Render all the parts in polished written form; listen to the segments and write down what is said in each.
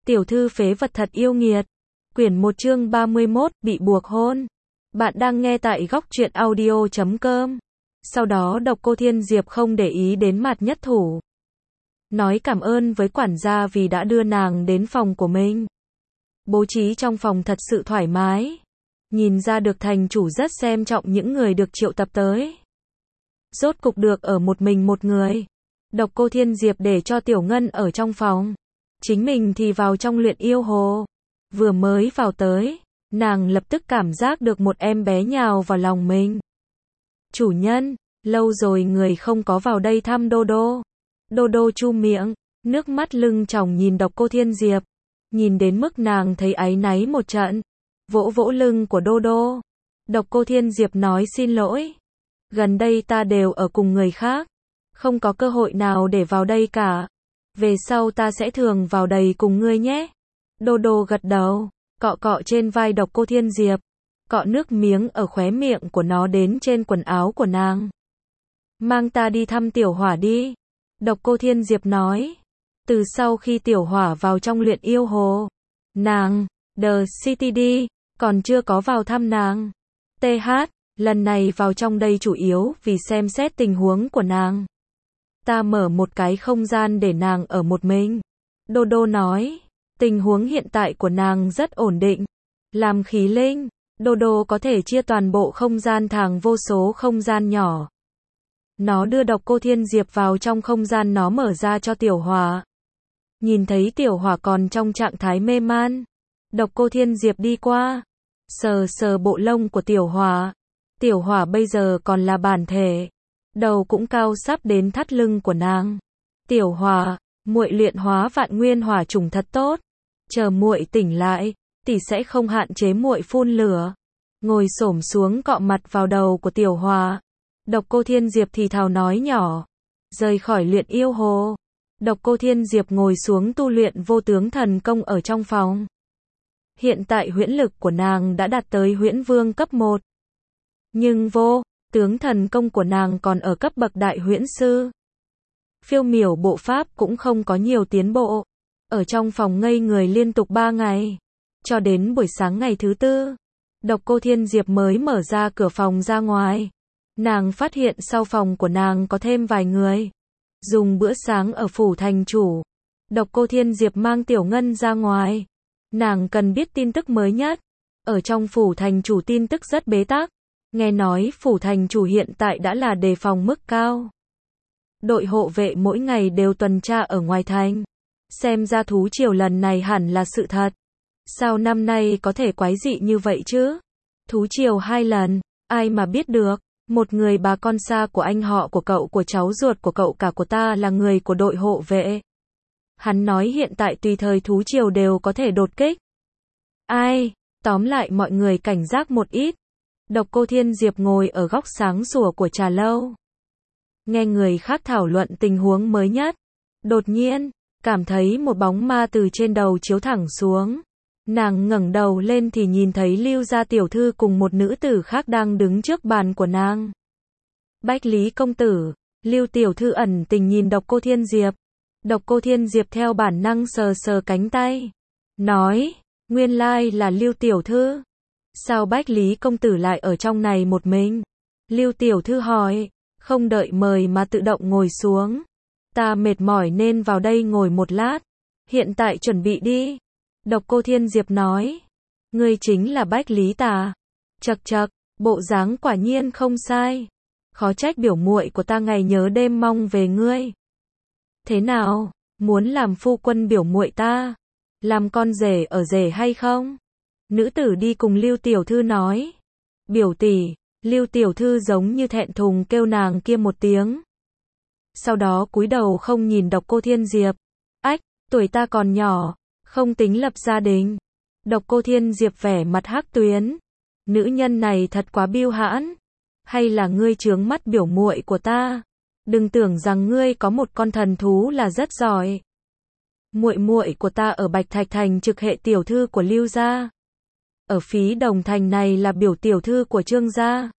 Tiểu thư phế vật thật yêu nghiệt. Quyển 1 chương 31, bị buộc hôn. Bạn đang nghe tại góc truyện audio.com. Sau đó Độc Cô Thiên Diệp không để ý đến Mạt Nhất Thủ. Nói cảm ơn với quản gia vì đã đưa nàng đến phòng của mình. Bố trí trong phòng thật sự thoải mái. Nhìn ra được thành chủ rất xem trọng những người được triệu tập tới. Rốt cục được ở một mình một người. Độc Cô Thiên Diệp để cho Tiểu Ngân ở trong phòng. Chính mình thì vào trong luyện yêu hồ. Vừa mới vào tới, nàng lập tức cảm giác được một em bé nhào vào lòng mình. Chủ nhân, lâu rồi người không có vào đây thăm Đô Đô. Đô Đô chu miệng, nước mắt lưng tròng nhìn Độc Cô Thiên Diệp. Nhìn đến mức nàng thấy áy náy một trận. Vỗ vỗ lưng của Đô Đô. Độc Cô Thiên Diệp nói xin lỗi. Gần đây ta đều ở cùng người khác. Không có cơ hội nào để vào đây cả. Về sau ta sẽ thường vào đây cùng ngươi nhé. Đô Đô gật đầu, cọ cọ trên vai Độc Cô Thiên Diệp. Cọ nước miếng ở khóe miệng của nó đến trên quần áo của nàng. Mang ta đi thăm Tiểu Hỏa đi. Độc Cô Thiên Diệp nói. Từ sau khi Tiểu Hỏa vào trong luyện yêu hồ, nàng, The City đi, còn chưa có vào thăm nàng. TH, lần này vào trong đây chủ yếu vì xem xét tình huống của nàng. Ta mở một cái không gian để nàng ở một mình. Đô Đô nói, tình huống hiện tại của nàng rất ổn định. Làm khí linh, Đô Đô có thể chia toàn bộ không gian thành vô số không gian nhỏ. Nó đưa Độc Cô Thiên Diệp vào trong không gian nó mở ra cho Tiểu Hỏa. Nhìn thấy Tiểu Hỏa còn trong trạng thái mê man. Độc Cô Thiên Diệp đi qua, sờ sờ bộ lông của Tiểu Hỏa. Tiểu Hỏa bây giờ còn là bản thể. Đầu cũng cao sắp đến thắt lưng của nàng. Tiểu Hỏa, muội luyện hóa vạn nguyên hỏa trùng thật tốt. Chờ muội tỉnh lại, tỷ sẽ không hạn chế muội phun lửa. Ngồi xổm xuống cọ mặt vào đầu của Tiểu Hỏa. Độc Cô Thiên Diệp thì thào nói nhỏ. Rời khỏi luyện yêu hồ. Độc Cô Thiên Diệp ngồi xuống tu luyện vô tướng thần công ở trong phòng. Hiện tại huyễn lực của nàng đã đạt tới huyễn vương cấp 1. Nhưng vô tướng thần công của nàng còn ở cấp bậc đại huyễn sư. Phiêu miểu bộ pháp cũng không có nhiều tiến bộ. Ở trong phòng ngây người liên tục 3 ngày. Cho đến buổi sáng ngày thứ 4, Độc Cô Thiên Diệp mới mở ra cửa phòng ra ngoài. Nàng phát hiện sau phòng của nàng có thêm vài người. Dùng bữa sáng ở phủ thành chủ. Độc Cô Thiên Diệp mang Tiểu Ngân ra ngoài. Nàng cần biết tin tức mới nhất. Ở trong phủ thành chủ tin tức rất bế tắc. Nghe nói phủ thành chủ hiện tại đã là đề phòng mức cao. Đội hộ vệ mỗi ngày đều tuần tra ở ngoài thành. Xem ra thú triều lần này hẳn là sự thật. Sao năm nay có thể quái dị như vậy chứ? Thú triều 2 lần, ai mà biết được. Một người bà con xa của anh họ của cậu của cháu ruột của cậu cả của ta là người của đội hộ vệ. Hắn nói hiện tại tùy thời thú triều đều có thể đột kích. Ai? Tóm lại mọi người cảnh giác một ít. Độc Cô Thiên Diệp ngồi ở góc sáng sủa của trà lâu. Nghe người khác thảo luận tình huống mới nhất. Đột nhiên, cảm thấy một bóng ma từ trên đầu chiếu thẳng xuống. Nàng ngẩng đầu lên thì nhìn thấy Lưu gia tiểu thư cùng một nữ tử khác đang đứng trước bàn của nàng. Bách Lý công tử, Lưu tiểu thư ẩn tình nhìn Độc Cô Thiên Diệp. Độc Cô Thiên Diệp theo bản năng sờ sờ cánh tay. Nói, nguyên lai là Lưu tiểu thư. Sao Bách Lý công tử lại ở trong này một mình? Lưu tiểu thư hỏi, không đợi mời mà tự động ngồi xuống. Ta mệt mỏi nên vào đây ngồi một lát. Hiện tại chuẩn bị đi. Độc Cô Thiên Diệp nói. Ngươi chính là Bách Lý ta. Chậc chậc, bộ dáng quả nhiên không sai. Khó trách biểu muội của ta ngày nhớ đêm mong về ngươi. Thế nào, muốn làm phu quân biểu muội ta? Làm con rể ở rể hay không? Nữ tử đi cùng Lưu tiểu thư nói. Biểu tỷ, Lưu tiểu thư giống như thẹn thùng kêu nàng kia một tiếng. Sau đó cúi đầu không nhìn Độc Cô Thiên Diệp. Ách, tuổi ta còn nhỏ, không tính lập gia đình. Độc Cô Thiên Diệp vẻ mặt hắc tuyến. Nữ nhân này thật quá biêu hãn. Hay là ngươi chướng mắt biểu muội của ta? Đừng tưởng rằng ngươi có một con thần thú là rất giỏi. Muội muội của ta ở Bạch Thạch Thành trực hệ tiểu thư của Lưu gia. Ở Phí Đồng Thành này là biểu tiểu thư của Trương gia.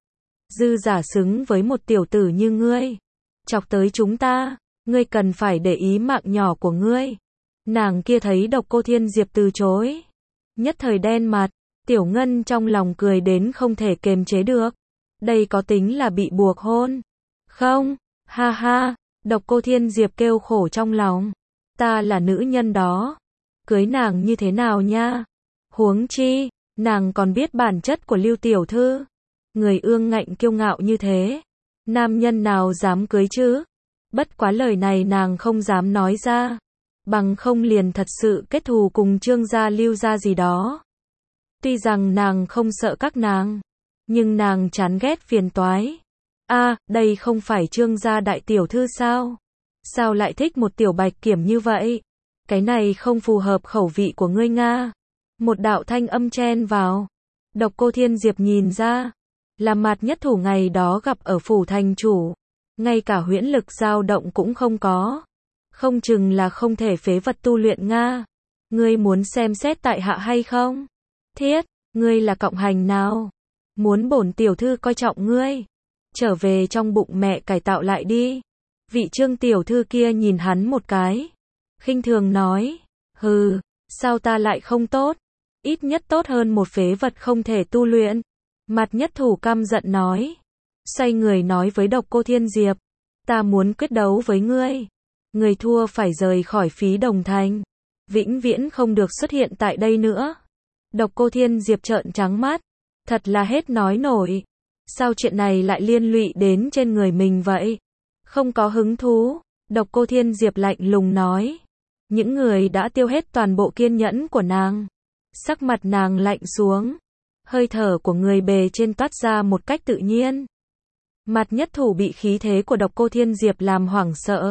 Dư giả xứng với một tiểu tử như ngươi. Chọc tới chúng ta, ngươi cần phải để ý mạng nhỏ của ngươi. Nàng kia thấy Độc Cô Thiên Diệp từ chối, nhất thời đen mặt. Tiểu Ngân trong lòng cười đến không thể kềm chế được. Đây có tính là bị buộc hôn không? Ha ha, Độc Cô Thiên Diệp kêu khổ trong lòng. Ta là nữ nhân đó, cưới nàng như thế nào nha? Huống chi, nàng còn biết bản chất của Lưu tiểu thư. Người ương ngạnh kiêu ngạo như thế, nam nhân nào dám cưới chứ? Bất quá lời này nàng không dám nói ra, bằng không liền thật sự kết thù cùng Trương gia Lưu gia gì đó. Tuy rằng nàng không sợ các nàng, nhưng nàng chán ghét phiền toái. Đây không phải Trương gia đại tiểu thư sao? Sao lại thích một tiểu bạch kiểm như vậy? Cái này không phù hợp khẩu vị của ngươi Nga. Một đạo thanh âm chen vào. Độc Cô Thiên Diệp nhìn ra, là Mạt Nhất Thủ ngày đó gặp ở phủ thành chủ, ngay cả huyễn lực dao động cũng không có. Không chừng là không thể phế vật tu luyện Nga. Ngươi muốn xem xét tại hạ hay không? Thiết, ngươi là cộng hành nào? Muốn bổn tiểu thư coi trọng ngươi? Trở về trong bụng mẹ cải tạo lại đi. Vị Trương tiểu thư kia nhìn hắn một cái, khinh thường nói, hừ, sao ta lại không tốt? Ít nhất tốt hơn một phế vật không thể tu luyện. Mạt Nhất Thủ căm giận nói, xoay người nói với Độc Cô Thiên Diệp, ta muốn quyết đấu với ngươi. Người thua phải rời khỏi Phí Đồng Thành, vĩnh viễn không được xuất hiện tại đây nữa. Độc Cô Thiên Diệp trợn trắng mắt, thật là hết nói nổi. Sao chuyện này lại liên lụy đến trên người mình vậy? Không có hứng thú. Độc Cô Thiên Diệp lạnh lùng nói. Những người đã tiêu hết toàn bộ kiên nhẫn của nàng. Sắc mặt nàng lạnh xuống, hơi thở của người bề trên toát ra một cách tự nhiên. Mạt Nhất Thủ bị khí thế của Độc Cô Thiên Diệp làm hoảng sợ,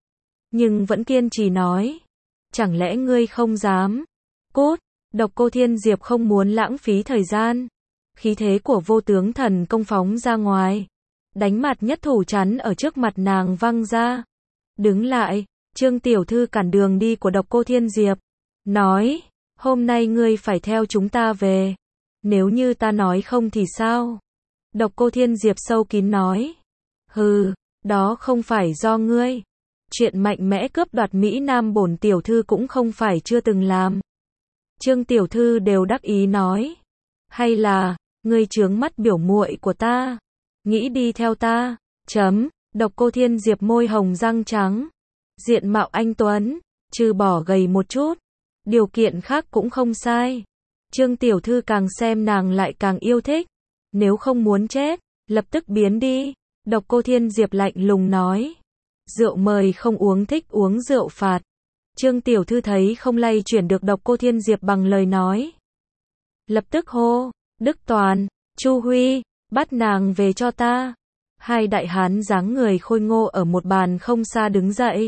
nhưng vẫn kiên trì nói, chẳng lẽ ngươi không dám? Cút! Độc Cô Thiên Diệp không muốn lãng phí thời gian. Khí thế của Vô Tướng Thần công phóng ra ngoài, đánh Mạt Nhất Thủ chắn ở trước mặt nàng văng ra. Đứng lại! Trương tiểu thư cản đường đi của Độc Cô Thiên Diệp, nói, hôm nay ngươi phải theo chúng ta về. Nếu như ta nói không thì sao? Độc Cô Thiên Diệp sâu kín nói, hừ, đó không phải do ngươi. Chuyện mạnh mẽ cướp đoạt Mỹ Nam bổn tiểu thư cũng không phải chưa từng làm. Trương tiểu thư đều đắc ý nói, hay là ngươi chướng mắt biểu muội của ta, nghĩ đi theo ta? Độc Cô Thiên Diệp môi hồng răng trắng, diện mạo anh tuấn, trừ bỏ gầy một chút, điều kiện khác cũng không sai. Trương tiểu thư càng xem nàng lại càng yêu thích. Nếu không muốn chết, lập tức biến đi. Độc Cô Thiên Diệp lạnh lùng nói, rượu mời không uống, thích uống rượu phạt. Trương tiểu thư thấy không lay chuyển được Độc Cô Thiên Diệp bằng lời nói, lập tức hô, Đức Toàn, Chu Huy, bắt nàng về cho ta. Hai đại hán dáng người khôi ngô ở một bàn không xa đứng dậy,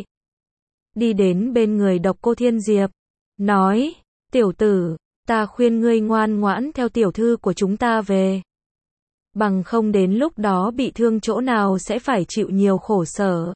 đi đến bên người Độc Cô Thiên Diệp, nói, tiểu tử, ta khuyên ngươi ngoan ngoãn theo tiểu thư của chúng ta về. Bằng không đến lúc đó bị thương chỗ nào sẽ phải chịu nhiều khổ sở.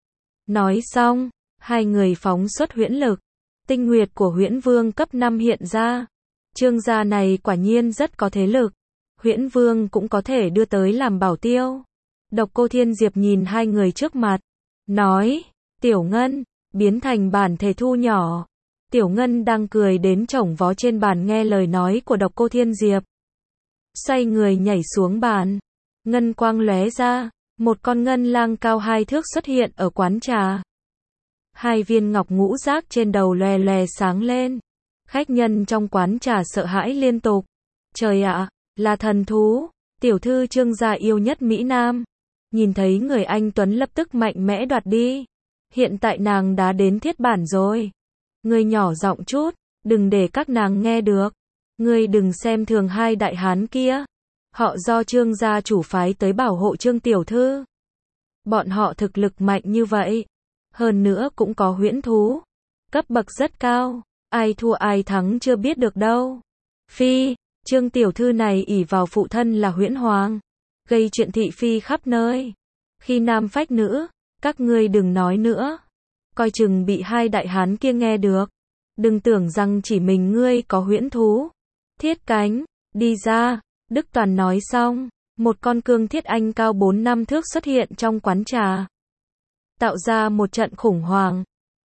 Nói xong, hai người phóng xuất huyễn lực. Tinh nguyệt của Huyễn Vương cấp 5 hiện ra. Trương gia này quả nhiên rất có thế lực. Huyễn Vương cũng có thể đưa tới làm bảo tiêu. Độc Cô Thiên Diệp nhìn hai người trước mặt, nói, Tiểu Ngân, biến thành bản thể thu nhỏ. Tiểu Ngân đang cười đến chổng vó trên bàn nghe lời nói của Độc Cô Thiên Diệp. Xoay người nhảy xuống bàn, ngân quang lóe ra, một con ngân lang cao 2 thước xuất hiện ở quán trà. Hai viên ngọc ngũ giác trên đầu lòe lòe sáng lên. Khách nhân trong quán trà sợ hãi liên tục. Trời ạ, là thần thú, tiểu thư Trương gia yêu nhất Mỹ Nam. Nhìn thấy người anh tuấn lập tức mạnh mẽ đoạt đi. Hiện tại nàng đã đến thiết bản rồi. Ngươi nhỏ giọng chút, đừng để các nàng nghe được. Ngươi đừng xem thường hai đại hán kia. Họ do Trương gia chủ phái tới bảo hộ Trương tiểu thư. Bọn họ thực lực mạnh như vậy, hơn nữa cũng có huyễn thú, cấp bậc rất cao, ai thua ai thắng chưa biết được đâu. Phi, Trương tiểu thư này ỷ vào phụ thân là Huyễn Hoàng, gây chuyện thị phi khắp nơi. Khi nam phách nữ, các ngươi đừng nói nữa, coi chừng bị hai đại hán kia nghe được. Đừng tưởng rằng chỉ mình ngươi có huyễn thú. Thiết Cánh, đi ra. Đức Toàn nói xong, một con cương thiết anh cao 4-5 thước xuất hiện trong quán trà, tạo ra một trận khủng hoảng.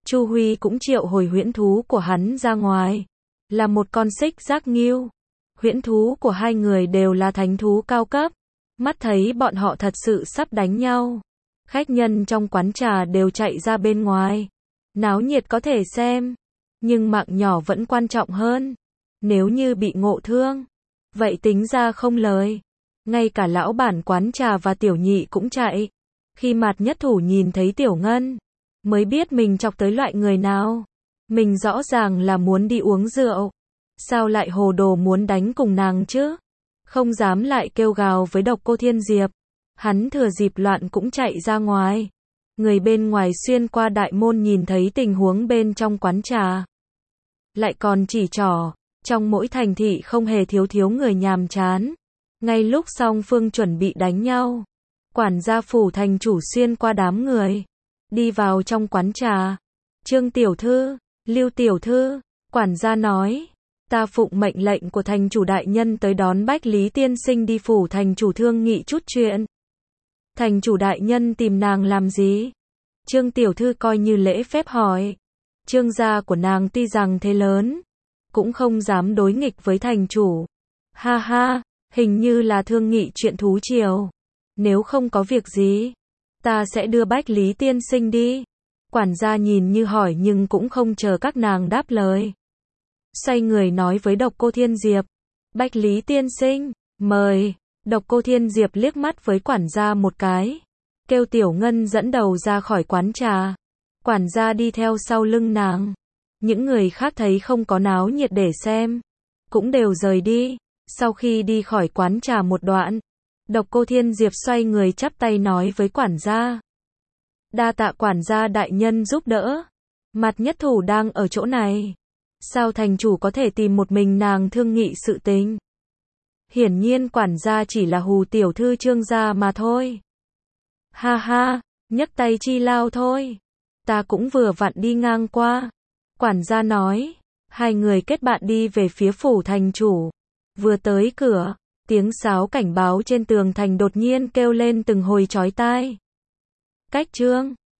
Chu Huy cũng triệu hồi huyễn thú của hắn ra ngoài. Là một con xích giác ngưu. Huyễn thú của hai người đều là thánh thú cao cấp. Mắt thấy bọn họ thật sự sắp đánh nhau. Khách nhân trong quán trà đều chạy ra bên ngoài. Náo nhiệt có thể xem. Nhưng mạng nhỏ vẫn quan trọng hơn. Nếu như bị ngộ thương, vậy tính ra không lời. Ngay cả lão bản quán trà và Tiểu Nhị cũng chạy. Khi Mạt Nhất Thủ nhìn thấy Tiểu Ngân, mới biết mình chọc tới loại người nào. Mình rõ ràng là muốn đi uống rượu. Sao lại hồ đồ muốn đánh cùng nàng chứ? Không dám lại kêu gào với Độc Cô Thiên Diệp. Hắn thừa dịp loạn cũng chạy ra ngoài. Người bên ngoài xuyên qua đại môn nhìn thấy tình huống bên trong quán trà. Lại còn chỉ trỏ, trong mỗi thành thị không hề thiếu người nhàm chán. Ngay lúc song phương chuẩn bị đánh nhau, quản gia phủ thành chủ xuyên qua đám người, đi vào trong quán trà. Trương tiểu thư, Lưu tiểu thư, quản gia nói, ta phụng mệnh lệnh của thành chủ đại nhân tới đón Bách Lý tiên sinh đi phủ thành chủ thương nghị chút chuyện. Thành chủ đại nhân tìm nàng làm gì? Trương tiểu thư coi như lễ phép hỏi. Trương gia của nàng tuy rằng thế lớn, cũng không dám đối nghịch với thành chủ. Ha ha, hình như là thương nghị chuyện thú triều. Nếu không có việc gì, ta sẽ đưa Bách Lý tiên sinh đi. Quản gia nhìn như hỏi nhưng cũng không chờ các nàng đáp lời. Xoay người nói với Độc Cô Thiên Diệp, Bách Lý tiên sinh, mời. Độc Cô Thiên Diệp liếc mắt với quản gia một cái, kêu Tiểu Ngân dẫn đầu ra khỏi quán trà. Quản gia đi theo sau lưng nàng. Những người khác thấy không có náo nhiệt để xem, cũng đều rời đi. Sau khi đi khỏi quán trà một đoạn, Độc Cô Thiên Diệp xoay người chắp tay nói với quản gia, đa tạ quản gia đại nhân giúp đỡ. Mạt Nhất Thủ đang ở chỗ này, sao thành chủ có thể tìm một mình nàng thương nghị sự tình? Hiển nhiên quản gia chỉ là hù tiểu thư Trương gia mà thôi. Ha ha, nhấc tay chi lao thôi. Ta cũng vừa vặn đi ngang qua. Quản gia nói. Hai người kết bạn đi về phía phủ thành chủ. Vừa tới cửa, tiếng sáo cảnh báo trên tường thành đột nhiên kêu lên từng hồi chói tai. Cách Trương,